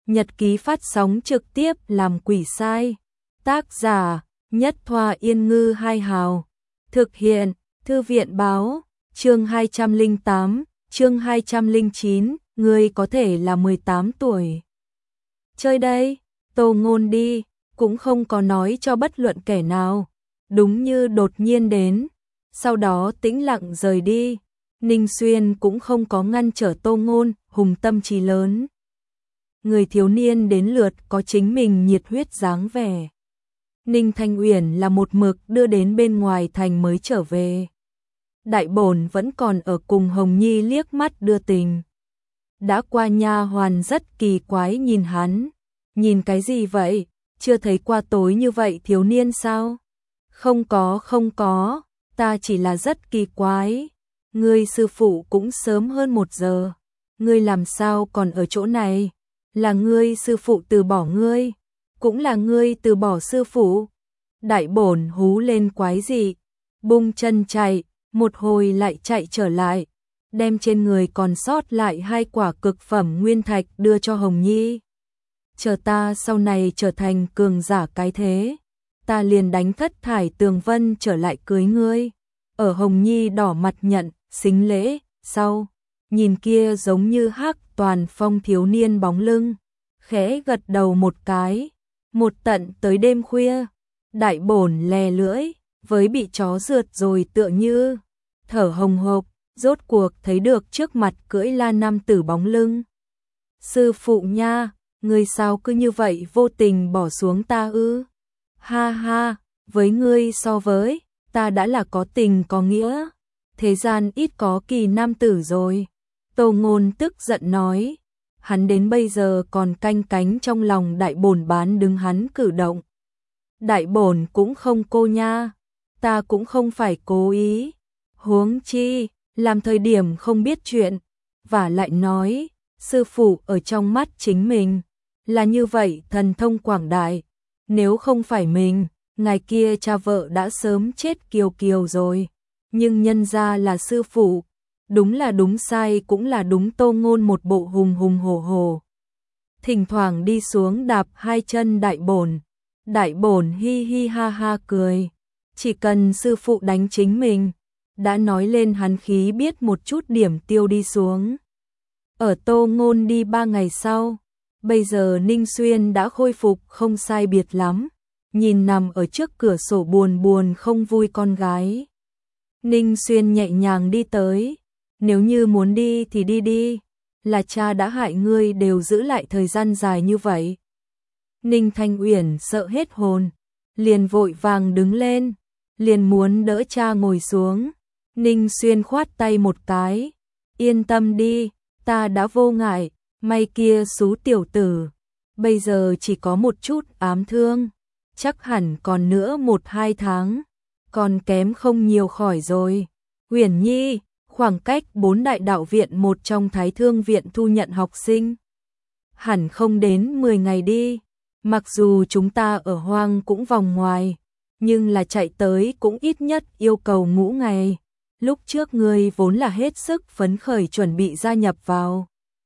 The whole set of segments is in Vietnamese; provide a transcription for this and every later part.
nhật ký phát sóng trực tiếp làm quỷ sai. Tác giả Nhất Thoa Yên Ngư Hai Hào. Thực hiện Thư viện Báo. Chương 208, chương 209, ngươi có thể là 18 tuổi. Chơi đây, Tô Ngôn đi, cũng không có nói cho bất luận kẻ nào. Đúng như đột nhiên đến, sau đó tĩnh lặng rời đi. Ninh Xuyên cũng không có ngăn trở Tô Ngôn, hùng tâm trí lớn. Người thiếu niên đến lượt có chính mình nhiệt huyết dáng vẻ. Ninh Thanh Uyển là một mực đưa đến bên ngoài thành mới trở về. Đại bổn vẫn còn ở cùng Hồng Nhi liếc mắt đưa tình. Đã qua nha hoàn rất kỳ quái nhìn hắn. Nhìn cái gì vậy? Chưa thấy qua tối như vậy thiếu niên sao? Không có, ta chỉ là rất kỳ quái. Ngươi sư phụ cũng sớm hơn 1 giờ. Ngươi làm sao còn ở chỗ này? Là ngươi sư phụ từ bỏ ngươi, cũng là ngươi từ bỏ sư phụ. Đại bổn hú lên quái dị, bung chân chạy, một hồi lại chạy trở lại, đem trên người còn sót lại 2 quả cực phẩm nguyên thạch đưa cho Hồng Nhi. Chờ ta sau này trở thành cường giả cái thế, ta liền đánh thất thải tường vân trở lại cưới ngươi. Ở Hồng Nhi đỏ mặt nhận, xính lễ, sau, nhìn kia giống như hắc toàn phong thiếu niên bóng lưng, khẽ gật đầu một cái. Một tận tới đêm khuya, đại bổn lè lưỡi, với bị chó rượt rồi tựa như thở hồng hộc, rốt cuộc thấy được trước mặt cưỡi la nam tử bóng lưng. Sư phụ nha, ngươi sao cứ như vậy vô tình bỏ xuống ta ư? Ha ha, với ngươi so với, ta đã là có tình có nghĩa. Thế gian ít có kỳ nam tử rồi. Tô Ngôn tức giận nói. Hắn đến bây giờ còn canh cánh trong lòng đại bổn bán đứng hắn cử động. Đại bổn cũng không cô nha, ta cũng không phải cố ý. Huống chi, làm thời điểm không biết chuyện, và lại nói, sư phụ ở trong mắt chính mình, là như vậy thần thông quảng đại. Nếu không phải mình, ngày kia cha vợ đã sớm chết kiều kiều rồi. Nhưng nhân ra là sư phụ, đúng là đúng sai cũng là đúng. Tô Ngôn một bộ hùng hùng hổ hổ. Thỉnh thoảng đi xuống đạp 2 chân đại bổn. Đại bổn hi hi ha ha cười. Chỉ cần sư phụ đánh chính mình, đã nói lên hắn khí biết một chút điểm tiêu đi xuống. Ở Tô Ngôn đi 3 ngày sau, bây giờ Ninh Xuyên đã khôi phục không sai biệt lắm. Nhìn nằm ở trước cửa sổ buồn buồn không vui con gái, Ninh Xuyên nhẹ nhàng đi tới. Nếu như muốn đi thì đi đi, là cha đã hại ngươi đều giữ lại thời gian dài như vậy. Ninh Thanh Uyển sợ hết hồn, liền vội vàng đứng lên, liền muốn đỡ cha ngồi xuống. Ninh Xuyên khoát tay một cái, yên tâm đi, ta đã vô ngại, may kia xú tiểu tử, bây giờ chỉ có một chút ám thương, chắc hẳn còn nữa 1-2 tháng, còn kém không nhiều khỏi rồi. Uyển Nhi, khoảng cách 4 đại đạo viện một trong Thái Thương viện thu nhận học sinh, hẳn không đến 10 ngày đi. Mặc dù chúng ta ở hoang cũng vòng ngoài, nhưng là chạy tới cũng ít nhất yêu cầu ngũ ngày. Lúc trước ngươi vốn là hết sức phấn khởi chuẩn bị gia nhập vào.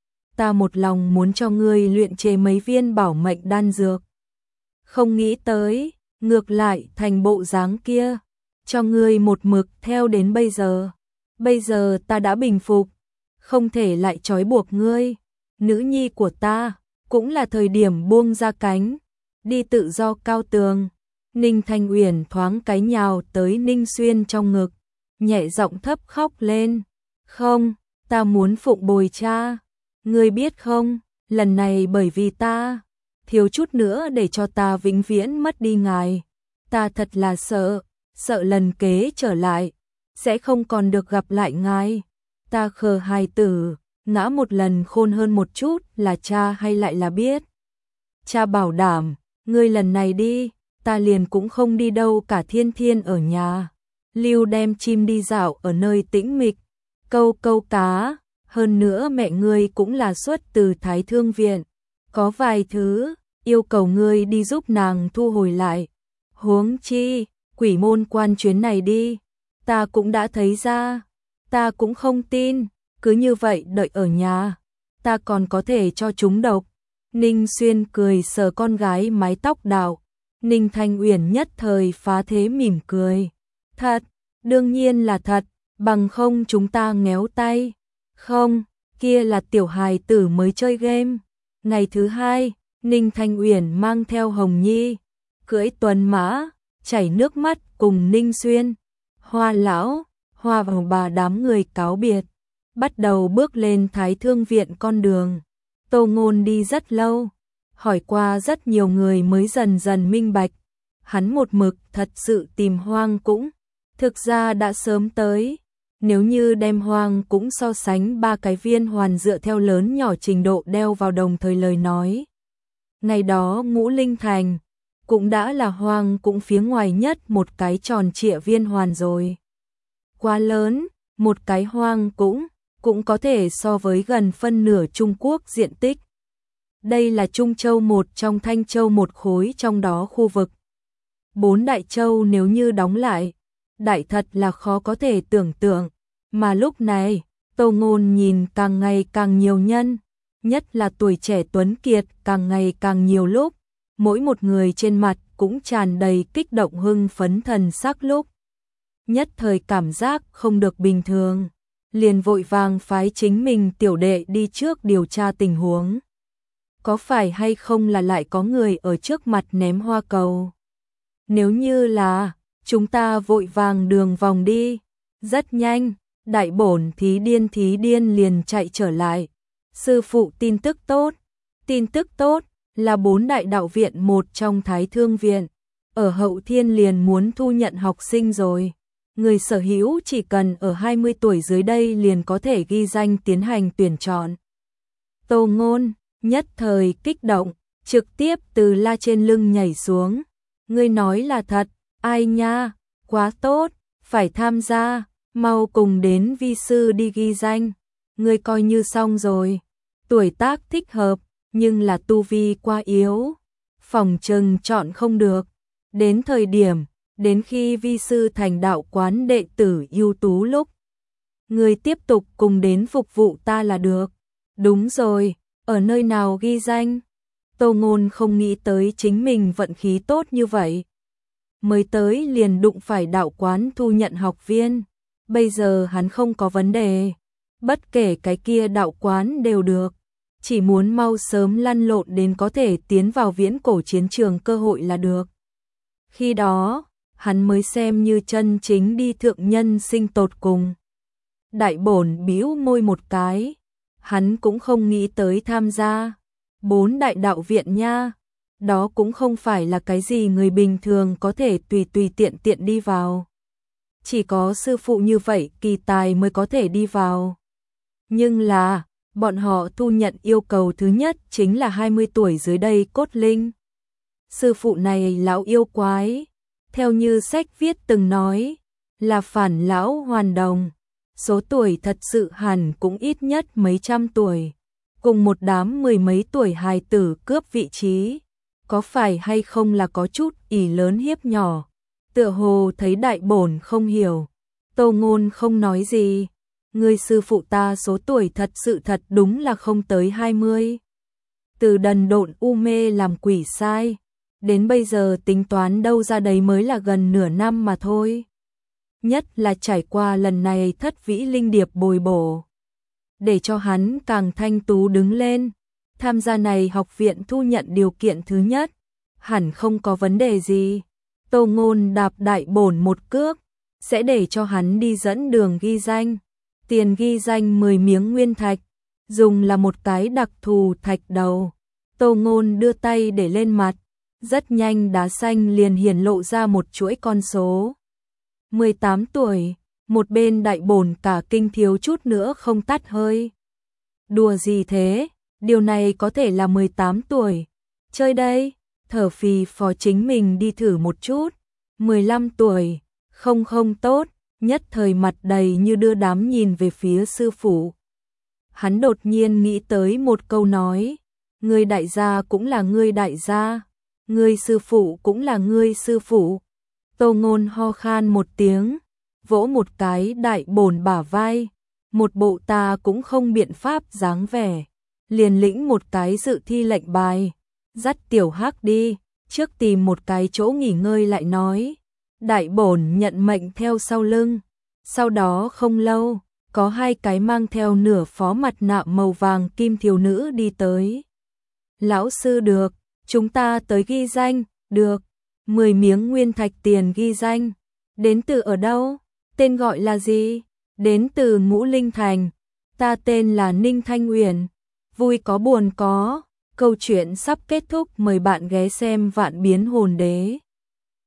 Ta một lòng muốn cho ngươi luyện chế mấy viên bảo mệnh đan dược. Không nghĩ tới, ngược lại thành bộ dáng kia, cho ngươi một mực theo đến bây giờ. Bây giờ ta đã bình phục, không thể lại trói buộc ngươi. Nữ nhi của ta, cũng là thời điểm buông ra cánh, đi tự do cao tường. Ninh Thanh Uyển thoáng cái nhào tới Ninh Xuyên trong ngực, nhẹ giọng thấp khóc lên. Không, ta muốn phụng bồi cha. Ngươi biết không, lần này bởi vì ta, thiếu chút nữa để cho ta vĩnh viễn mất đi ngài. Ta thật là sợ lần kế trở lại, sẽ không còn được gặp lại ngài. Ta khờ hài tử, ngã một lần khôn hơn một chút là cha hay lại là biết. Cha bảo đảm, ngươi lần này đi, ta liền cũng không đi đâu cả. Thiên Thiên ở nhà, lưu đem chim đi dạo ở nơi tĩnh mịch, câu câu cá. Hơn nữa mẹ ngươi cũng là xuất từ Thái Thương viện, có vài thứ yêu cầu ngươi đi giúp nàng thu hồi lại. Huống chi, quỷ môn quan chuyến này đi, ta cũng đã thấy ra, ta cũng không tin, cứ như vậy đợi ở nhà, ta còn có thể cho chúng độc. Ninh Xuyên cười sờ con gái mái tóc đạo. Ninh Thanh Uyển nhất thời phá thế mỉm cười. Thật, đương nhiên là thật, bằng không chúng ta ngéo tay. Không, kia là tiểu hài tử mới chơi game. Ngày thứ hai, Ninh Thanh Uyển mang theo Hồng Nhi, cưỡi tuần mã, chảy nước mắt cùng Ninh Xuyên, Hoa lão, Hoa và bà đám người cáo biệt, bắt đầu bước lên Thái Thương viện con đường. Tô Ngôn đi rất lâu, hỏi qua rất nhiều người mới dần dần minh bạch, hắn một mực thật sự tìm Hoang Cũng, thực ra đã sớm tới. Nếu như đem Hoang Cũng so sánh ba cái viên hoàn dựa theo lớn nhỏ trình độ đeo vào đồng thời lời nói, ngày đó Ngũ Linh Thành cũng đã là Hoang Cũng phía ngoài nhất một cái tròn trịa viên hoàn rồi. Quá lớn, một cái Hoang cũng có thể so với gần phân nửa Trung Quốc diện tích. Đây là Trung Châu một trong Thanh Châu một khối trong đó khu vực. 4 đại châu nếu như đóng lại, đại thật là khó có thể tưởng tượng. Mà lúc này, Tô Ngôn nhìn càng ngày càng nhiều nhân, nhất là tuổi trẻ tuấn kiệt càng ngày càng nhiều lúc, mỗi một người trên mặt cũng tràn đầy kích động hưng phấn thần sắc lúc. Nhất thời cảm giác không được bình thường, liền vội vàng phái chính mình tiểu đệ đi trước điều tra tình huống. Có phải hay không là lại có người ở trước mặt ném hoa cầu? Nếu như là, chúng ta vội vàng đường vòng đi. Rất nhanh, đại bổn thí điên liền chạy trở lại. Sư phụ tin tức tốt là 4 đại đạo viện một trong Thái Thương viện. Ở Hậu Thiên liền muốn thu nhận học sinh rồi. Người sở hữu chỉ cần ở 20 tuổi dưới đây liền có thể ghi danh tiến hành tuyển chọn. Tô Ngôn nhất thời kích động, trực tiếp từ la trên lưng nhảy xuống. Ngươi nói là thật, ai nha, quá tốt, phải tham gia, mau cùng đến vi sư đi ghi danh. Ngươi coi như xong rồi, tuổi tác thích hợp, nhưng là tu vi quá yếu, phòng chừng chọn không được. Đến thời điểm, đến khi vi sư thành đạo quán đệ tử ưu tú lúc, ngươi tiếp tục cùng đến phục vụ ta là được. Đúng rồi, ở nơi nào ghi danh? Tô Ngôn không nghĩ tới chính mình vận khí tốt như vậy. Mới tới liền đụng phải đạo quán thu nhận học viên. Bây giờ hắn không có vấn đề. Bất kể cái kia đạo quán đều được. Chỉ muốn mau sớm lăn lộn đến có thể tiến vào viễn cổ chiến trường cơ hội là được. Khi đó, hắn mới xem như chân chính đi thượng nhân sinh tột cùng. Đại bổn bĩu môi một cái. Hắn cũng không nghĩ tới tham gia 4 đại đạo viện nha. Đó cũng không phải là cái gì người bình thường có thể tùy tiện đi vào. Chỉ có sư phụ như vậy kỳ tài mới có thể đi vào. Nhưng là, bọn họ thu nhận yêu cầu thứ nhất chính là 20 tuổi dưới đây cốt linh. Sư phụ này lão yêu quái, theo như sách viết từng nói, là phản lão hoàn đồng. Số tuổi thật sự hẳn cũng ít nhất mấy trăm tuổi, cùng một đám mười mấy tuổi hài tử cướp vị trí, có phải hay không là có chút ỷ lớn hiếp nhỏ. Tựa hồ thấy đại bổn không hiểu, Tô Ngôn không nói gì. Người sư phụ ta số tuổi thật sự thật đúng là không tới 20. Từ đần độn u mê làm quỷ sai, đến bây giờ tính toán đâu ra đấy mới là gần nửa năm mà thôi. Nhất là trải qua lần này thất vĩ linh điệp bồi bổ, để cho hắn càng thanh tú đứng lên. Tham gia này học viện thu nhận điều kiện thứ nhất, hẳn không có vấn đề gì. Tô Ngôn đạp đại bổn một cước, sẽ để cho hắn đi dẫn đường ghi danh. Tiền ghi danh 10 miếng nguyên thạch, dùng là một cái đặc thù thạch đầu. Tô Ngôn đưa tay để lên mặt, rất nhanh đá xanh liền hiển lộ ra một chuỗi con số. 18 tuổi, một bên đại bổn cả kinh thiếu chút nữa không tắt hơi. Đùa gì thế, điều này có thể là 18 tuổi. Chơi đây, thở phì phò chính mình đi thử một chút. 15 tuổi, không tốt, nhất thời mặt đầy như đưa đám nhìn về phía sư phụ. Hắn đột nhiên nghĩ tới một câu nói, ngươi đại gia cũng là ngươi đại gia, ngươi sư phụ cũng là ngươi sư phụ. Tô Ngôn ho khan một tiếng, vỗ một cái đại bổn bả vai, một bộ ta cũng không biện pháp dáng vẻ. liền lĩnh một cái dự thi lệnh bài, dắt Tiểu Hắc đi, trước tìm một cái chỗ nghỉ ngơi lại nói. Đại bổn nhận mệnh theo sau lưng. Sau đó không lâu, có hai cái mang theo nửa phó mặt nạ màu vàng kim thiếu nữ đi tới. Lão sư được, chúng ta tới ghi danh, được. 10 miếng nguyên thạch tiền ghi danh. Đến từ ở đâu? Tên gọi là gì? Đến từ Ngũ Linh Thành. Ta tên là Ninh Thanh Uyển. Vui có buồn có. Câu chuyện sắp kết thúc, mời bạn ghé xem Vạn Biến Hồn Đế.